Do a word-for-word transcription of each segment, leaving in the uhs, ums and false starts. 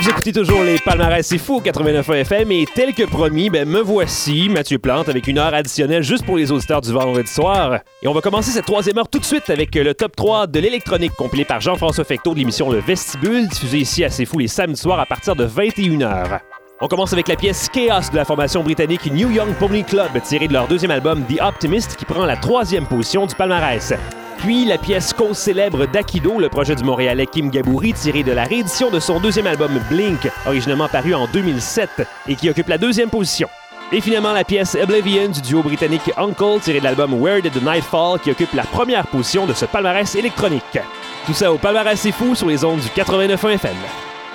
Vous écoutez toujours les Palmarès C'est Fou quatre-vingt-neuf F M et tel que promis, ben me voici, Mathieu Plante, avec une heure additionnelle juste pour les auditeurs du vendredi soir. Et on va commencer cette troisième heure tout de suite avec le top trois de l'électronique compilé par Jean-François Fecteau de l'émission Le Vestibule, diffusée ici à C'est Fou les samedis soirs à partir de vingt et une heures. On commence avec la pièce Chaos de la formation britannique New Young Pony Club, tirée de leur deuxième album The Optimist, qui prend la troisième position du palmarès. Puis la pièce Cause célèbre d'Akido, le projet du Montréalais Kim Gabouri, tiré de la réédition de son deuxième album Blink, originellement paru en deux mille sept, et qui occupe la deuxième position. Et finalement la pièce Oblivion du duo britannique Uncle, tiré de l'album Where Did the Night Fall, qui occupe la première position de ce palmarès électronique. Tout ça au Palmarès C'est Fou sur les ondes du quatre-vingt-neuf F M.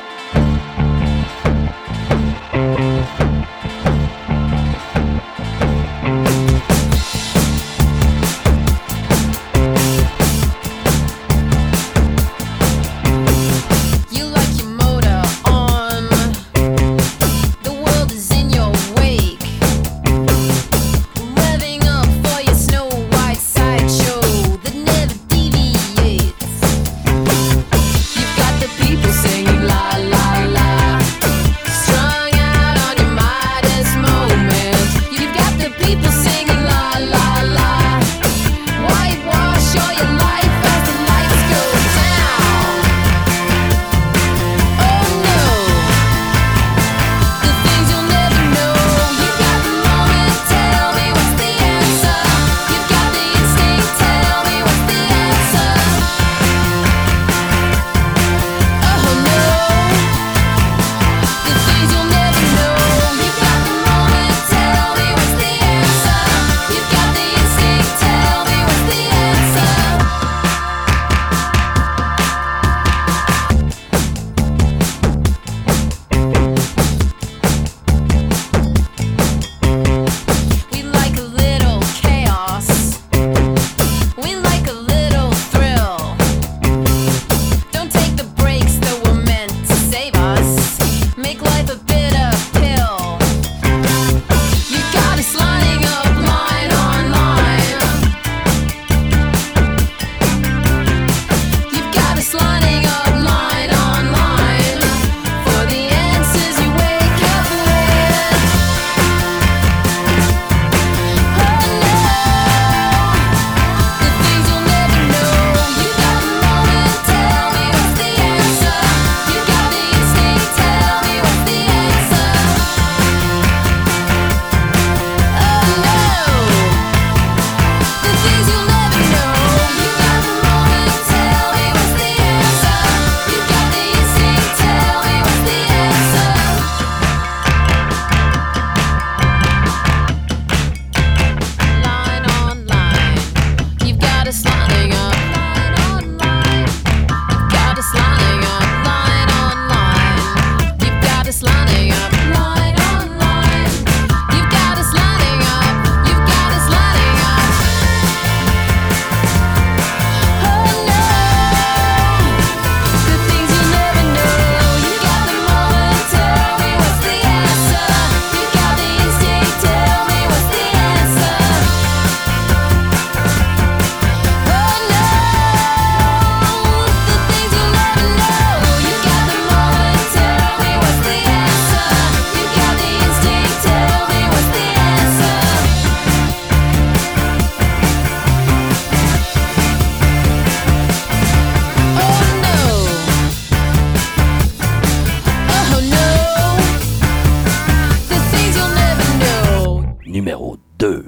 Numéro deux.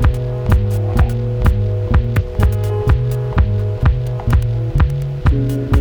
Thank you.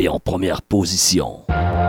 et en première position.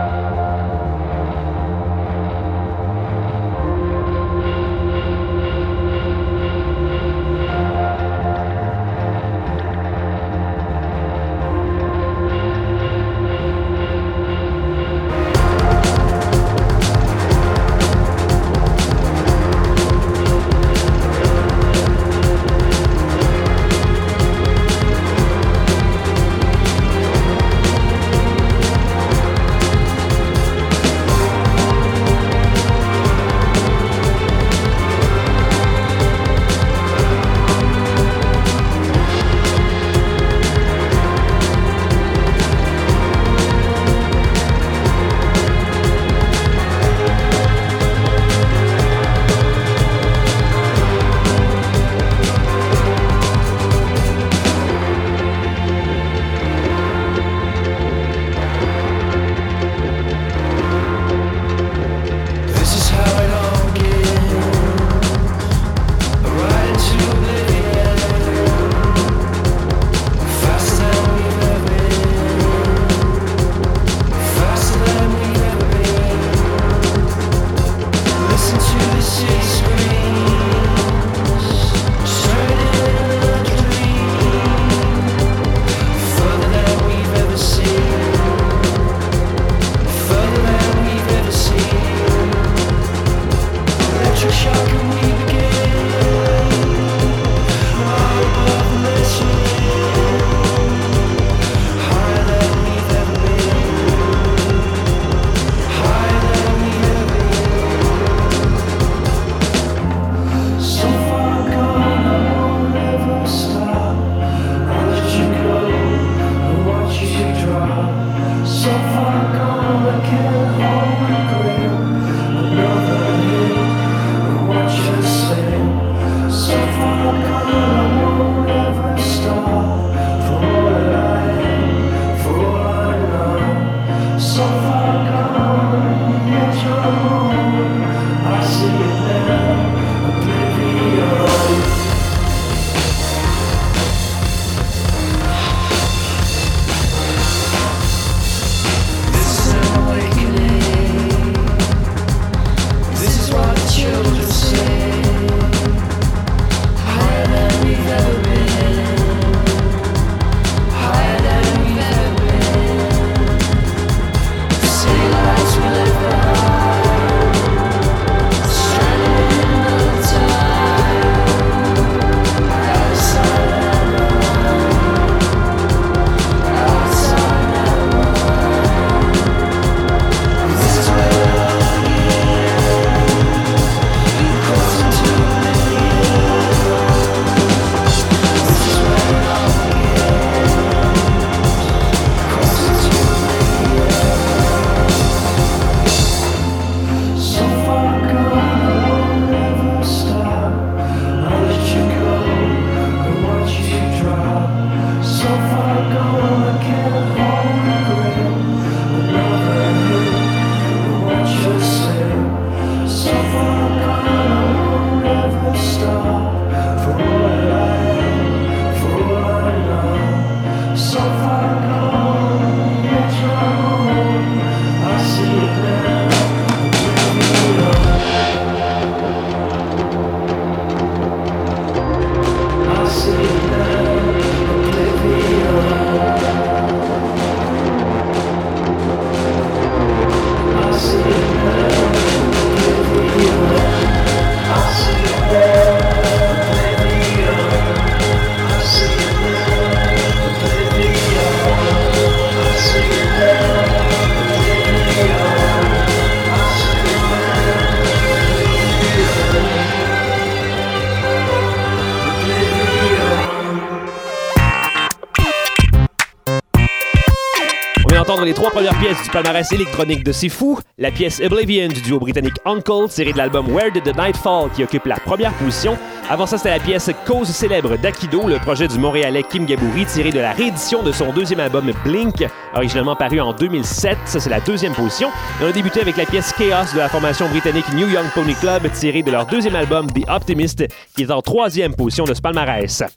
entendre les trois premières pièces du palmarès électronique de C'est Fou. La pièce Oblivion du duo britannique Uncle, tirée de l'album Where Did the Night Fall, qui occupe la première position. Avant ça, c'était la pièce Cause célèbre d'Akido, le projet du Montréalais Kim Gabouri, tiré de la réédition de son deuxième album Blink, originalement paru en deux mille sept. Ça, c'est la deuxième position. Et on a débuté avec la pièce Chaos de la formation britannique New Young Pony Club, tirée de leur deuxième album The Optimist, qui est en troisième position de ce palmarès.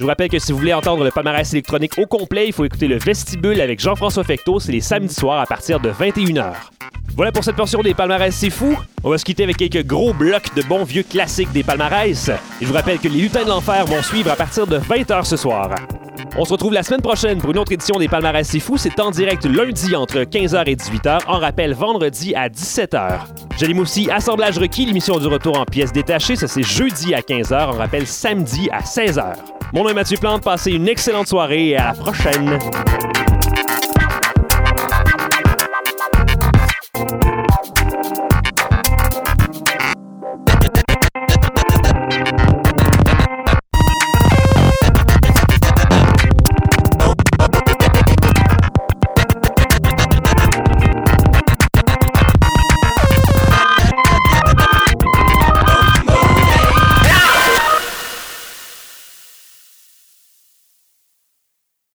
Je vous rappelle que si vous voulez entendre le palmarès électronique au complet, il faut écouter le Vestibule avec Jean-François Fecteau, c'est les samedis soirs à partir de vingt et une heures. Voilà pour cette portion des palmarès C'est Fou. On va se quitter avec quelques gros blocs de bons vieux classiques des palmarès. Et je vous rappelle que les Lutins de l'Enfer vont suivre à partir de vingt heures ce soir. On se retrouve la semaine prochaine pour une autre édition des palmarès C'est Fou. C'est en direct lundi entre quinze heures et dix-huit heures, en rappel vendredi à dix-sept heures. J'anime aussi Assemblage requis, l'émission du retour en pièces détachées. Ça, c'est jeudi à quinze heures, en rappel samedi à seize heures. Mon nom est Mathieu Plante, passez une excellente soirée et à la prochaine!